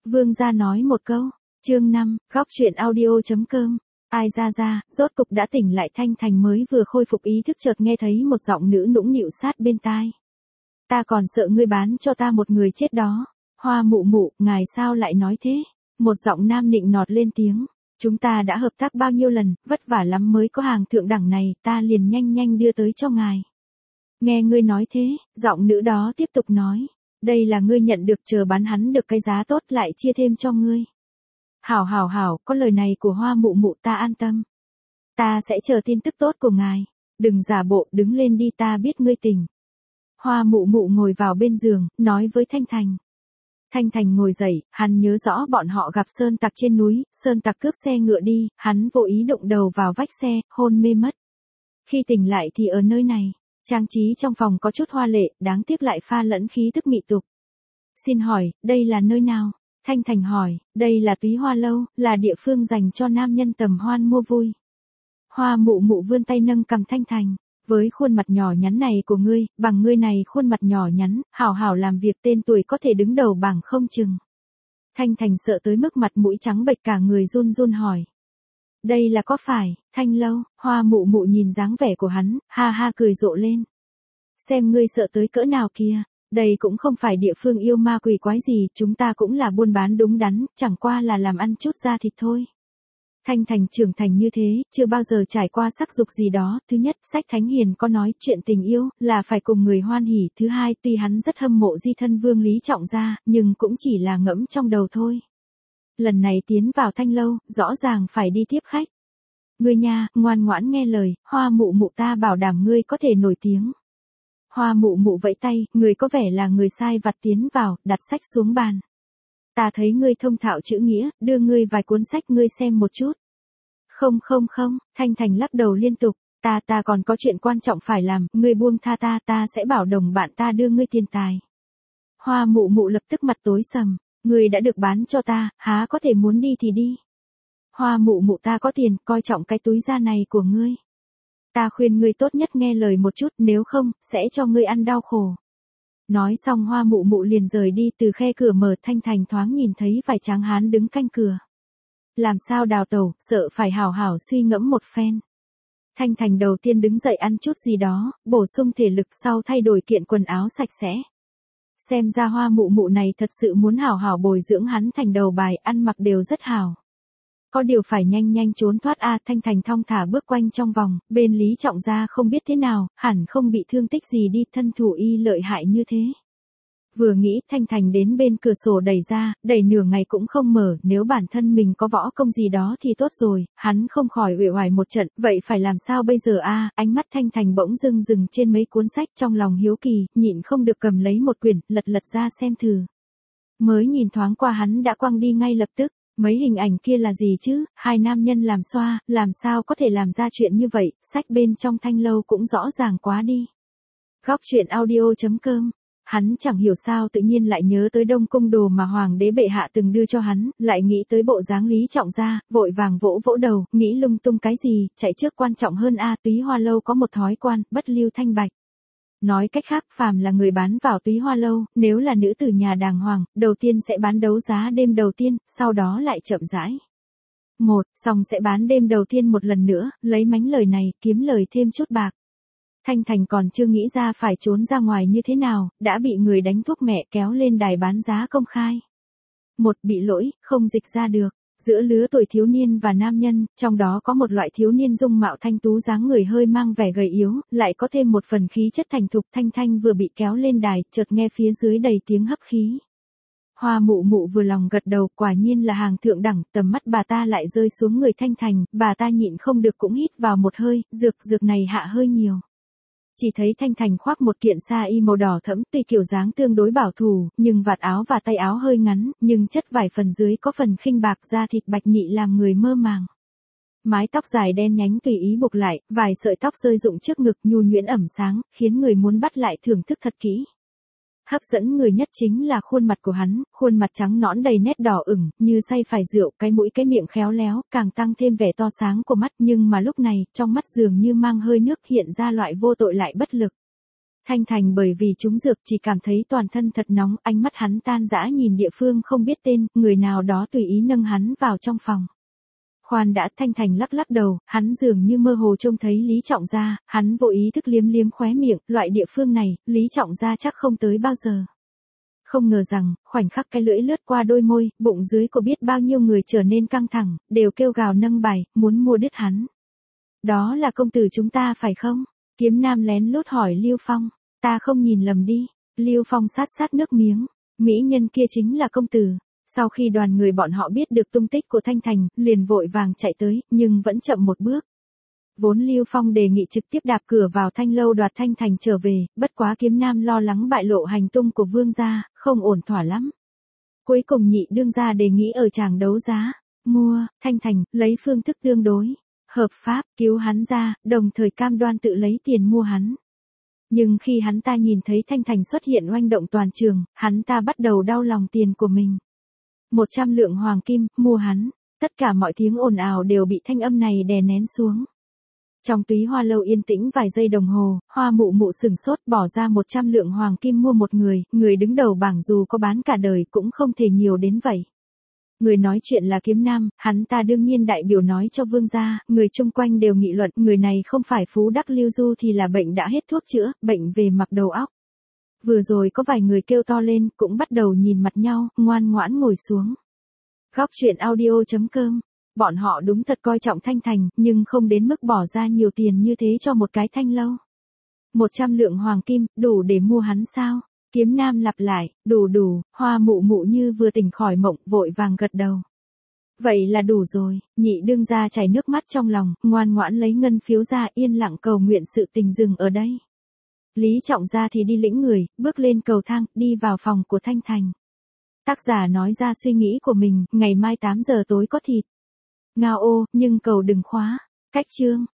Vương gia nói một câu. Chương 5, góc truyện audio.com. Ai ra, rốt cục đã tỉnh lại. Thanh Thành mới vừa khôi phục ý thức chợt nghe thấy một giọng nữ nũng nịu sát bên tai. Ta còn sợ ngươi bán cho ta một người chết đó. Hoa mụ mụ, ngài sao lại nói thế? Một giọng nam nịnh nọt lên tiếng. Chúng ta đã hợp tác bao nhiêu lần, vất vả lắm mới có hàng thượng đẳng này, ta liền nhanh đưa tới cho ngài. Nghe ngươi nói thế, giọng nữ đó tiếp tục nói. Đây là ngươi nhận được, chờ bán hắn được cái giá tốt lại chia thêm cho ngươi. Hảo, có lời này của hoa mụ mụ ta an tâm. Ta sẽ chờ tin tức tốt của ngài. Đừng giả bộ, đứng lên đi, ta biết ngươi tỉnh. Hoa mụ mụ ngồi vào bên giường, nói với Thanh Thành. Thanh Thành ngồi dậy, hắn nhớ rõ bọn họ gặp sơn tặc trên núi, sơn tặc cướp xe ngựa đi, hắn vô ý đụng đầu vào vách xe, hôn mê mất. Khi tỉnh lại thì ở nơi này, trang trí trong phòng có chút hoa lệ, đáng tiếc lại pha lẫn khí thức mị tục. Xin hỏi, đây là nơi nào? Thanh Thành hỏi, đây là Túy Hoa Lâu, là địa phương dành cho nam nhân tầm hoan mua vui. Hoa mụ mụ vươn tay nâng cằm Thanh Thành. Với khuôn mặt nhỏ nhắn này của ngươi, bằng ngươi này khuôn mặt nhỏ nhắn, hảo làm việc tên tuổi có thể đứng đầu bảng không chừng. Thanh Thành sợ tới mức mặt mũi trắng bệch cả người run hỏi. Đây là có phải, Thanh Lâu? Hoa mụ mụ nhìn dáng vẻ của hắn, ha cười rộ lên. Xem ngươi sợ tới cỡ nào kìa, đây cũng không phải địa phương yêu ma quỷ quái gì, chúng ta cũng là buôn bán đúng đắn, chẳng qua là làm ăn chút da thịt thôi. Thanh Thành trưởng thành như thế, chưa bao giờ trải qua sắc dục gì đó. Thứ nhất, sách Thánh Hiền có nói chuyện tình yêu là phải cùng người hoan hỉ. Thứ hai, tuy hắn rất hâm mộ di thân Vương Lý Trọng gia, nhưng cũng chỉ là ngẫm trong đầu thôi. Lần này tiến vào Thanh Lâu, rõ ràng phải đi tiếp khách. Ngươi nha, ngoan ngoãn nghe lời, hoa mụ mụ ta bảo đảm ngươi có thể nổi tiếng. Hoa mụ mụ vẫy tay, người có vẻ là người sai vặt tiến vào, đặt sách xuống bàn. Ta thấy ngươi thông thạo chữ nghĩa, đưa ngươi vài cuốn sách ngươi xem một chút. Không, Thanh Thành lắc đầu liên tục, ta còn có chuyện quan trọng phải làm, ngươi buông tha ta sẽ bảo đồng bạn ta đưa ngươi tiền tài. Hoa mụ mụ lập tức mặt tối sầm, ngươi đã được bán cho ta, há có thể muốn đi thì đi. Hoa mụ mụ ta có tiền, coi trọng cái túi da này của ngươi. Ta khuyên ngươi tốt nhất nghe lời một chút, nếu không, sẽ cho ngươi ăn đau khổ. Nói xong hoa mụ mụ liền rời đi. Từ khe cửa mở, Thanh Thành thoáng nhìn thấy vài tráng hán đứng canh cửa. Làm sao đào tẩu, sợ phải hảo suy ngẫm một phen. Thanh Thành đầu tiên đứng dậy ăn chút gì đó, bổ sung thể lực, sau thay đổi kiện quần áo sạch sẽ. Xem ra hoa mụ mụ này thật sự muốn hảo bồi dưỡng hắn thành đầu bài, ăn mặc đều rất hảo. Có điều phải nhanh trốn thoát a. Thanh Thành thong thả bước quanh trong vòng, bên Lý Trọng gia không biết thế nào, hẳn không bị thương tích gì đi, thân thủ y lợi hại như thế. Vừa nghĩ, Thanh Thành đến bên cửa sổ đẩy ra, đẩy nửa ngày cũng không mở, nếu bản thân mình có võ công gì đó thì tốt rồi, hắn không khỏi uể oải một trận, vậy phải làm sao bây giờ a? Ánh mắt Thanh Thành bỗng dừng trên mấy cuốn sách, trong lòng hiếu kỳ, nhịn không được cầm lấy một quyển, lật ra xem thử. Mới nhìn thoáng qua hắn đã quăng đi ngay lập tức. Mấy hình ảnh kia là gì chứ, hai nam nhân làm xoa, làm sao có thể làm ra chuyện như vậy, sách bên trong Thanh Lâu cũng rõ ràng quá đi. Góc truyện audio.com. Hắn chẳng hiểu sao tự nhiên lại nhớ tới Đông Cung đồ mà Hoàng đế bệ hạ từng đưa cho hắn, lại nghĩ tới bộ dáng Lý Trọng gia, vội vàng vỗ đầu, nghĩ lung tung cái gì, chạy trước quan trọng hơn a. Túy Hoa Lâu có một thói quan, bất lưu thanh bạch. Nói cách khác, phàm là người bán vào Túy Hoa Lâu, nếu là nữ tử nhà đàng hoàng, đầu tiên sẽ bán đấu giá đêm đầu tiên, sau đó lại chậm rãi. Xong sẽ bán đêm đầu tiên một lần nữa, lấy mánh lời này, kiếm lời thêm chút bạc. Thanh Thành còn chưa nghĩ ra phải trốn ra ngoài như thế nào, đã bị người đánh thuốc mẹ kéo lên đài bán giá công khai. Bị lỗi, không dịch ra được. Giữa lứa tuổi thiếu niên và nam nhân, trong đó có một loại thiếu niên dung mạo thanh tú dáng người hơi mang vẻ gầy yếu, lại có thêm một phần khí chất thành thục. Thanh vừa bị kéo lên đài, chợt nghe phía dưới đầy tiếng hấp khí. Hoa mụ mụ vừa lòng gật đầu, quả nhiên là hàng thượng đẳng, tầm mắt bà ta lại rơi xuống người Thanh Thành, bà ta nhịn không được cũng hít vào một hơi, dược này hạ hơi nhiều. Chỉ thấy Thanh Thành khoác một kiện sa y màu đỏ thẫm, tuy kiểu dáng tương đối bảo thủ, nhưng vạt áo và tay áo hơi ngắn, nhưng chất vải phần dưới có phần khinh bạc, da thịt bạch nhị làm người mơ màng. Mái tóc dài đen nhánh tùy ý buộc lại, vài sợi tóc rơi rụng trước ngực nhu nhuyễn ẩm sáng, khiến người muốn bắt lại thưởng thức thật kỹ. Hấp dẫn người nhất chính là khuôn mặt của hắn, khuôn mặt trắng nõn đầy nét đỏ ửng, như say phải rượu, cái mũi cái miệng khéo léo, càng tăng thêm vẻ to sáng của mắt, nhưng mà lúc này, trong mắt dường như mang hơi nước, hiện ra loại vô tội lại bất lực. Thanh Thành bởi vì trúng dược chỉ cảm thấy toàn thân thật nóng, ánh mắt hắn tan dã nhìn địa phương không biết tên, người nào đó tùy ý nâng hắn vào trong phòng. Khoan đã, Thanh Thành lắc lắc đầu, hắn dường như mơ hồ trông thấy Lý Trọng Gia, hắn vô ý thức liếm liếm khóe miệng, loại địa phương này, Lý Trọng Gia chắc không tới bao giờ. Không ngờ rằng, khoảnh khắc cái lưỡi lướt qua đôi môi, bụng dưới của biết bao nhiêu người trở nên căng thẳng, đều kêu gào nâng bài, muốn mua đứt hắn. Đó là công tử chúng ta phải không? Kiếm Nam lén lút hỏi Lưu Phong. Ta không nhìn lầm đi. Lưu Phong sát sát nước miếng. Mỹ nhân kia chính là công tử. Sau khi đoàn người bọn họ biết được tung tích của Thanh Thành, liền vội vàng chạy tới, nhưng vẫn chậm một bước. Vốn Lưu Phong đề nghị trực tiếp đạp cửa vào Thanh lâu đoạt Thanh Thành trở về, bất quá Kiếm Nam lo lắng bại lộ hành tung của Vương gia, không ổn thỏa lắm. Cuối cùng nhị đương gia đề nghị ở tràng đấu giá, mua Thanh Thành, lấy phương thức tương đối hợp pháp, cứu hắn ra, đồng thời cam đoan tự lấy tiền mua hắn. Nhưng khi hắn ta nhìn thấy Thanh Thành xuất hiện oanh động toàn trường, hắn ta bắt đầu đau lòng tiền của mình. 100 lượng hoàng kim, mua hắn. Tất cả mọi tiếng ồn ào đều bị thanh âm này đè nén xuống. Trong túy hoa lâu yên tĩnh vài giây đồng hồ, Hoa Mụ Mụ sừng sốt bỏ ra 100 lượng hoàng kim mua một người đứng đầu bảng dù có bán cả đời cũng không thể nhiều đến vậy. Người nói chuyện là Kiếm Nam, hắn ta đương nhiên đại biểu nói cho Vương gia, người chung quanh đều nghị luận, người này không phải phú đắc lưu du thì là bệnh đã hết thuốc chữa, bệnh về mặt đầu óc. Vừa rồi có vài người kêu to lên, cũng bắt đầu nhìn mặt nhau, ngoan ngoãn ngồi xuống. Góc truyện audio.com. Bọn họ đúng thật coi trọng Thanh Thành, nhưng không đến mức bỏ ra nhiều tiền như thế cho một cái thanh lâu. 100 lượng hoàng kim, đủ để mua hắn sao? Kiếm Nam lặp lại, đủ, Hoa Mụ Mụ như vừa tỉnh khỏi mộng, vội vàng gật đầu. Vậy là đủ rồi, nhị đương gia chảy nước mắt trong lòng, ngoan ngoãn lấy ngân phiếu ra, yên lặng cầu nguyện sự tình dừng ở đây. Lý Trọng Gia thì đi lĩnh người, bước lên cầu thang, đi vào phòng của Thanh Thành. Tác giả nói ra suy nghĩ của mình, ngày mai 8 giờ tối có thịt. Ngao ô, nhưng cầu đừng khóa. Cách chương.